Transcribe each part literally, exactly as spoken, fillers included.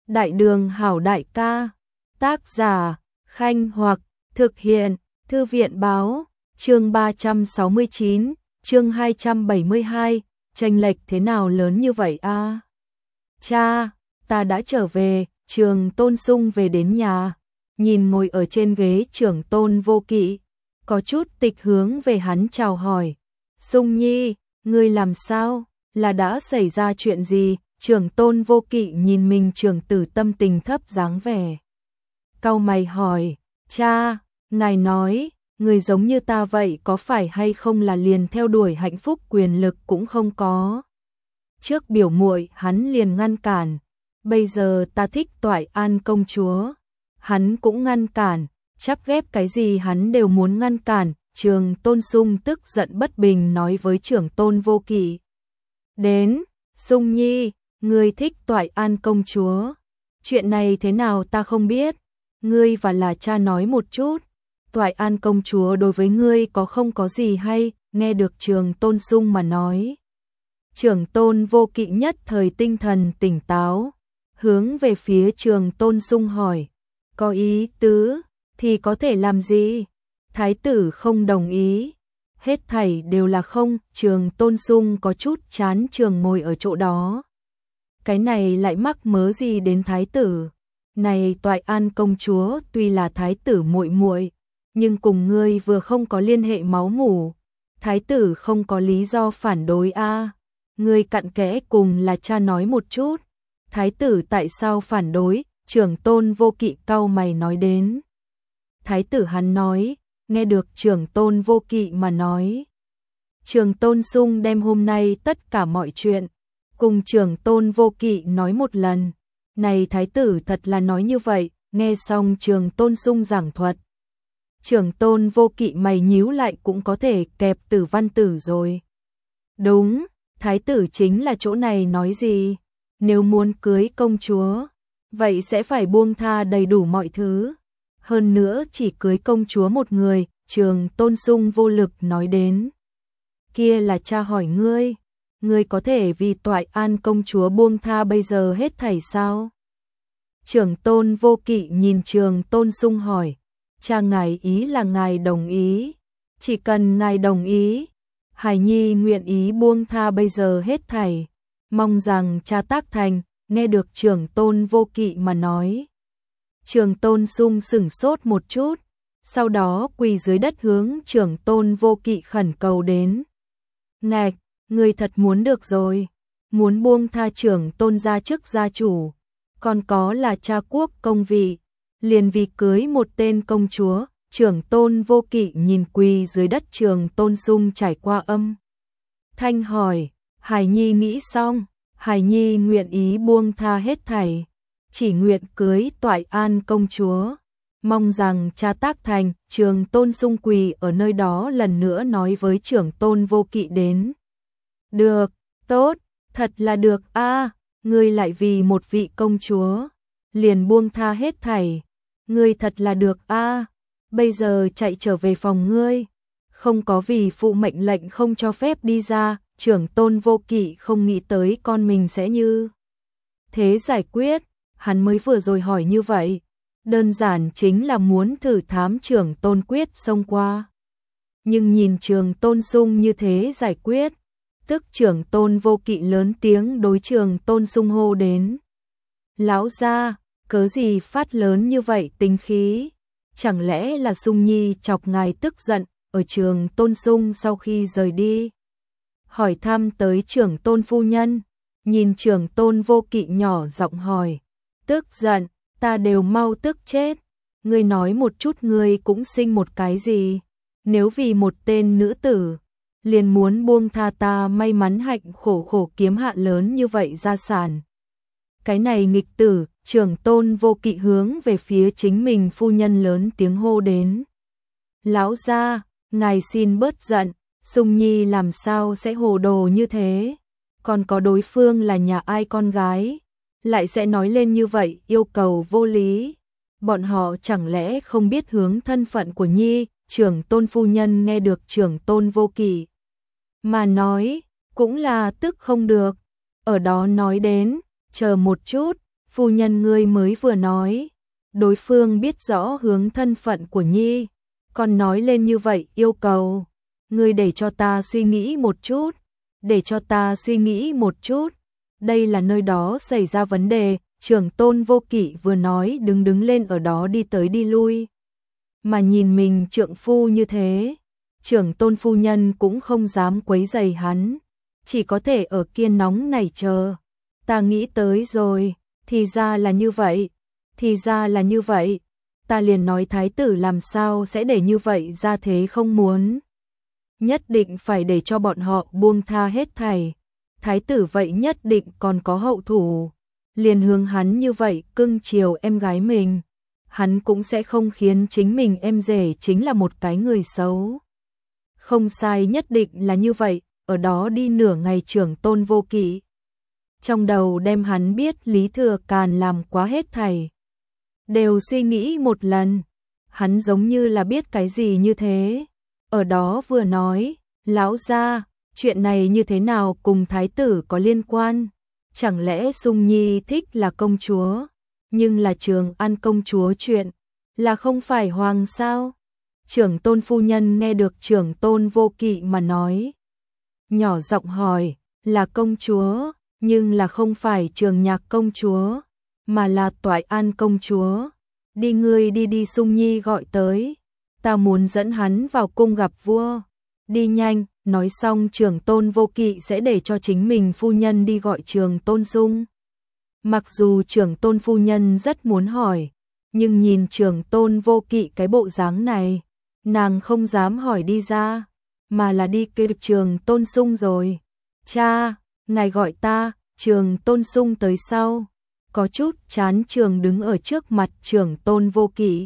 Đại đường hảo đại ca, tác giả, Khanh Hoặc, thực hiện, Thư viện báo, chương ba trăm sáu mươi chín, chương hai trăm bảy mươi hai, chênh lệch thế nào lớn như vậy a? À? Cha, ta đã trở về, Trường Tôn Sung về đến nhà, nhìn ngồi ở trên ghế Trưởng Tôn Vô Kỵ, có chút tịch hướng về hắn chào hỏi. Sung Nhi, ngươi làm sao? Là đã xảy ra chuyện gì? Trưởng Tôn Vô Kỵ nhìn mình trưởng tử tâm tình thấp dáng vẻ. Cau mày hỏi, cha, ngài nói, người giống như ta vậy có phải hay không là liền theo đuổi hạnh phúc quyền lực cũng không có. Trước biểu muội hắn liền ngăn cản, bây giờ ta thích Toại An công chúa. Hắn cũng ngăn cản, chắp ghép cái gì hắn đều muốn ngăn cản. Trường Tôn Sung tức giận bất bình nói với Trưởng Tôn Vô Kỵ. Đến, Sung Nhi, ngươi thích Toại An công chúa. Chuyện này thế nào ta không biết. Ngươi và là cha nói một chút. Toại An công chúa đối với ngươi có không có gì hay, nghe được Trường Tôn Sung mà nói. Trưởng Tôn Vô Kỵ nhất thời tinh thần tỉnh táo, hướng về phía Trường Tôn Sung hỏi, có ý tứ, thì có thể làm gì? Thái tử không đồng ý, hết thảy đều là không. Trường Tôn Sung có chút chán trường ngồi ở chỗ đó. Cái này lại mắc mớ gì đến thái tử? Này Toại An công chúa tuy là thái tử muội muội, nhưng cùng ngươi vừa không có liên hệ máu mủ, thái tử không có lý do phản đối a. À. Ngươi cặn kẽ cùng là cha nói một chút, thái tử tại sao phản đối? Trưởng Tôn Vô Kỵ cau mày nói đến. Thái tử hắn nói, nghe được Trưởng Tôn Vô Kỵ mà nói. Trường Tôn Sung đem hôm nay tất cả mọi chuyện cùng Trưởng Tôn Vô Kỵ nói một lần. Này thái tử thật là nói như vậy. Nghe xong Trường Tôn Sung giảng thuật, Trưởng Tôn Vô Kỵ mày nhíu lại, cũng có thể kẹp Tử Văn Tử rồi. Đúng, thái tử chính là chỗ này nói gì? Nếu muốn cưới công chúa, vậy sẽ phải buông tha đầy đủ mọi thứ. Hơn nữa chỉ cưới công chúa một người. Trường Tôn Sung vô lực nói đến. Kia là cha hỏi ngươi, ngươi có thể vì Toại An công chúa buông tha bây giờ hết thảy sao? Trưởng Tôn Vô Kỵ nhìn Trường Tôn Sung hỏi, cha ngài ý là ngài đồng ý? Chỉ cần ngài đồng ý, Hải Nhi nguyện ý buông tha bây giờ hết thảy, mong rằng cha tác thành. Nghe được Trưởng Tôn Vô Kỵ mà nói, Trường Tôn Sung sửng sốt một chút, sau đó quỳ dưới đất hướng Trưởng Tôn Vô Kỵ khẩn cầu đến. Ngạch, người thật muốn được rồi, muốn buông tha Trưởng Tôn gia chức gia chủ, còn có là cha quốc công vị, liền vì cưới một tên công chúa. Trưởng Tôn Vô Kỵ nhìn quỳ dưới đất Trường Tôn Sung trải qua âm thanh hỏi, Hải Nhi nghĩ xong, Hải Nhi nguyện ý buông tha hết thảy, chỉ nguyện cưới Toại An công chúa, mong rằng cha tác thành. Trường Tôn Sung quỳ ở nơi đó lần nữa nói với Trưởng Tôn Vô Kỵ đến. Được, tốt, thật là được a. À, ngươi lại vì một vị công chúa liền buông tha hết thảy, ngươi thật là được a. À, bây giờ chạy trở về phòng ngươi, không có vì phụ mệnh lệnh không cho phép đi ra. Trưởng Tôn Vô Kỵ không nghĩ tới con mình sẽ như thế giải quyết, hắn mới vừa rồi hỏi như vậy, đơn giản chính là muốn thử thám Trưởng Tôn quyết xông qua. Nhưng nhìn Trường Tôn Sung như thế giải quyết, tức Trưởng Tôn Vô Kỵ lớn tiếng đối Trường Tôn Sung hô đến. Lão gia, cớ gì phát lớn như vậy tính khí? Chẳng lẽ là Sung Nhi chọc ngài tức giận? Ở Trường Tôn Sung sau khi rời đi, hỏi thăm tới Trưởng Tôn phu nhân, nhìn Trưởng Tôn Vô Kỵ nhỏ giọng hỏi, tức giận, ta đều mau tức chết. Ngươi nói một chút, ngươi cũng sinh một cái gì? Nếu vì một tên nữ tử, liền muốn buông tha ta may mắn hạnh khổ khổ kiếm hạ lớn như vậy gia sản. Cái này nghịch tử. Trưởng Tôn Vô Kỵ hướng về phía chính mình phu nhân lớn tiếng hô đến. Lão gia, ngài xin bớt giận, Sung Nhi làm sao sẽ hồ đồ như thế? Còn có đối phương là nhà ai con gái, lại sẽ nói lên như vậy yêu cầu vô lý. Bọn họ chẳng lẽ không biết hướng thân phận của Nhi? Trưởng Tôn phu nhân nghe được Trưởng Tôn Vô Kỵ mà nói, cũng là tức không được. Ở đó nói đến, chờ một chút, Phu nhân ngươi mới vừa nói, đối phương biết rõ hướng thân phận của Nhi, còn nói lên như vậy yêu cầu. Ngươi để cho ta suy nghĩ một chút, để cho ta suy nghĩ một chút. Đây là nơi đó xảy ra vấn đề, Trưởng Tôn Vô Kỵ vừa nói đứng đứng lên ở đó đi tới đi lui. Mà nhìn mình trượng phu như thế, Trưởng Tôn phu nhân cũng không dám quấy rầy hắn, chỉ có thể ở kia nóng nảy chờ. Ta nghĩ tới rồi, thì ra là như vậy, thì ra là như vậy. Ta liền nói thái tử làm sao sẽ để như vậy ra thế không muốn. Nhất định phải để cho bọn họ buông tha hết thảy. Thái tử vậy nhất định còn có hậu thủ. Liền hướng hắn như vậy cưng chiều em gái mình. Hắn cũng sẽ không khiến chính mình em rể chính là một cái người xấu. Không sai, nhất định là như vậy. Ở đó đi nửa ngày Trưởng Tôn Vô Kỵ. Trong đầu đem hắn biết Lý Thừa Càn làm quá hết thảy. Đều suy nghĩ một lần. Hắn giống như là biết cái gì như thế. Ở đó vừa nói, lão gia, chuyện này như thế nào cùng thái tử có liên quan? Chẳng lẽ Sung Nhi thích là công chúa, nhưng là Trường An công chúa chuyện, là không phải hoàng sao? Trưởng Tôn phu nhân nghe được Trưởng Tôn Vô Kỵ mà nói. Nhỏ giọng hỏi, là công chúa, nhưng là không phải Trường Nhạc công chúa, mà là Toại An công chúa. Đi ngươi đi đi, Sung Nhi gọi tới. Ta muốn dẫn hắn vào cung gặp vua. Đi nhanh, nói xong Trưởng Tôn Vô Kỵ sẽ để cho chính mình phu nhân đi gọi Trường Tôn Sung. Mặc dù Trưởng Tôn phu nhân rất muốn hỏi, nhưng nhìn Trưởng Tôn Vô Kỵ cái bộ dáng này, nàng không dám hỏi đi ra, mà là đi kêu Trường Tôn Sung rồi. Cha, ngài gọi ta. Trường Tôn Sung tới sau, có chút chán trường đứng ở trước mặt Trưởng Tôn Vô Kỵ.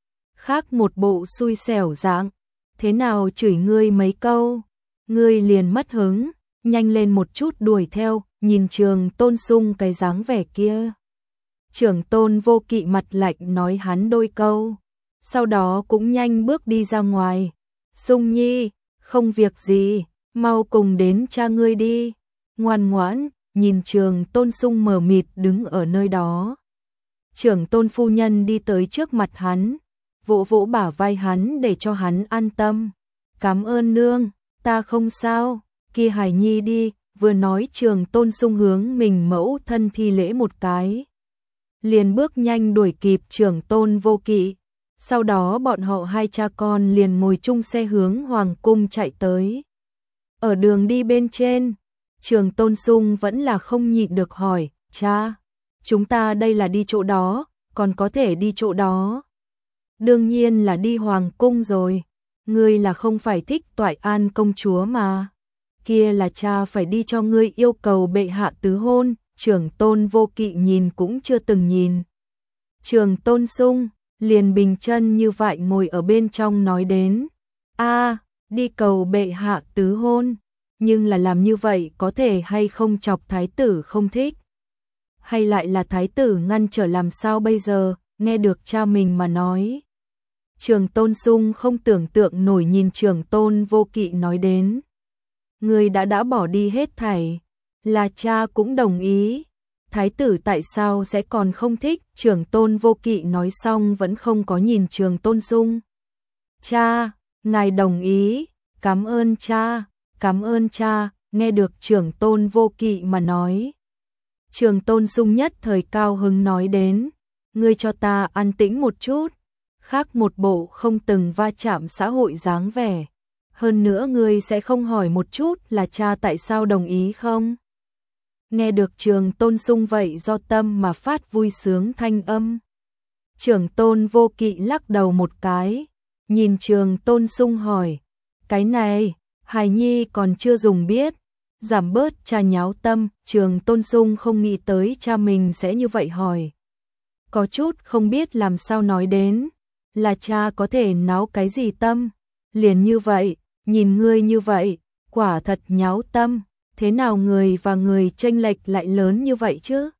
Khác một bộ xui xẻo dạng, thế nào chửi ngươi mấy câu, ngươi liền mất hứng, nhanh lên một chút đuổi theo, nhìn Trường Tôn Sung cái dáng vẻ kia. Trưởng Tôn Vô Kỵ mặt lạnh nói hắn đôi câu, sau đó cũng nhanh bước đi ra ngoài. Sung Nhi, không việc gì, mau cùng đến cha ngươi đi, ngoan ngoãn. Nhìn Trường Tôn Sung mờ mịt đứng ở nơi đó. Trưởng Tôn phu nhân đi tới trước mặt hắn, vỗ vỗ bả vai hắn để cho hắn an tâm. Cảm ơn nương, ta không sao, kia hài nhi đi. Vừa nói Trường Tôn Sung hướng mình mẫu thân thi lễ một cái, liền bước nhanh đuổi kịp Trưởng Tôn Vô Kỵ. Sau đó bọn họ hai cha con liền ngồi chung xe hướng hoàng cung chạy tới. Ở đường đi bên trên, Trường Tôn Sung vẫn là không nhịn được hỏi, cha, chúng ta đây là đi chỗ đó, còn có thể đi chỗ đó? Đương nhiên là đi hoàng cung rồi, ngươi là không phải thích Toại An công chúa mà. Kia là cha phải đi cho ngươi yêu cầu bệ hạ tứ hôn. Trưởng Tôn Vô Kỵ nhìn cũng chưa từng nhìn. Trường Tôn Sung liền bình chân như vậy ngồi ở bên trong nói đến, a đi cầu bệ hạ tứ hôn. Nhưng là làm như vậy có thể hay không chọc thái tử không thích? Hay lại là thái tử ngăn trở làm sao bây giờ? Nghe được cha mình mà nói. Trường Tôn Sung không tưởng tượng nổi nhìn Trường Tôn Vô Kỵ nói đến. Người đã đã bỏ đi hết thảy, là cha cũng đồng ý. Thái tử tại sao sẽ còn không thích? Trường Tôn Vô Kỵ nói xong vẫn không có nhìn Trường Tôn Sung. Cha, ngài đồng ý, cảm ơn cha. Cảm ơn cha. Nghe được Trưởng Tôn Vô Kỵ mà nói, Trường Tôn Sung nhất thời cao hứng nói đến, ngươi cho ta an tĩnh một chút, khác một bộ không từng va chạm xã hội dáng vẻ. Hơn nữa ngươi sẽ không hỏi một chút là cha tại sao đồng ý không? Nghe được Trường Tôn Sung vậy do tâm mà phát vui sướng thanh âm. Trưởng Tôn Vô Kỵ lắc đầu một cái, nhìn Trường Tôn Sung hỏi, cái này hài nhi còn chưa dùng biết, giảm bớt cha nháo tâm. Trường Tôn Sung không nghĩ tới cha mình sẽ như vậy hỏi, có chút không biết làm sao nói đến, là cha có thể náo cái gì tâm, liền như vậy, nhìn ngươi như vậy, quả thật nháo tâm, thế nào người và người chênh lệch lại lớn như vậy chứ?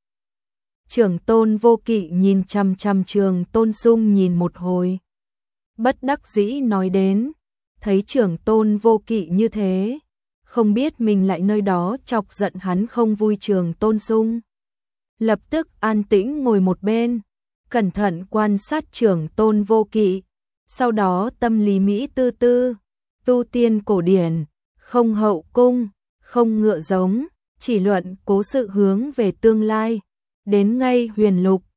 Trưởng Tôn Vô Kỵ nhìn chằm chằm Trường Tôn Sung nhìn một hồi, bất đắc dĩ nói đến, thấy Trưởng Tôn Vô Kỵ như thế, không biết mình lại nơi đó chọc giận hắn không vui. Trường Tôn Sung lập tức an tĩnh ngồi một bên, cẩn thận quan sát Trưởng Tôn Vô Kỵ, sau đó tâm lý Mỹ tư tư, tu tiên cổ điển, không hậu cung, không ngựa giống, chỉ luận cố sự hướng về tương lai, đến ngay huyền lục,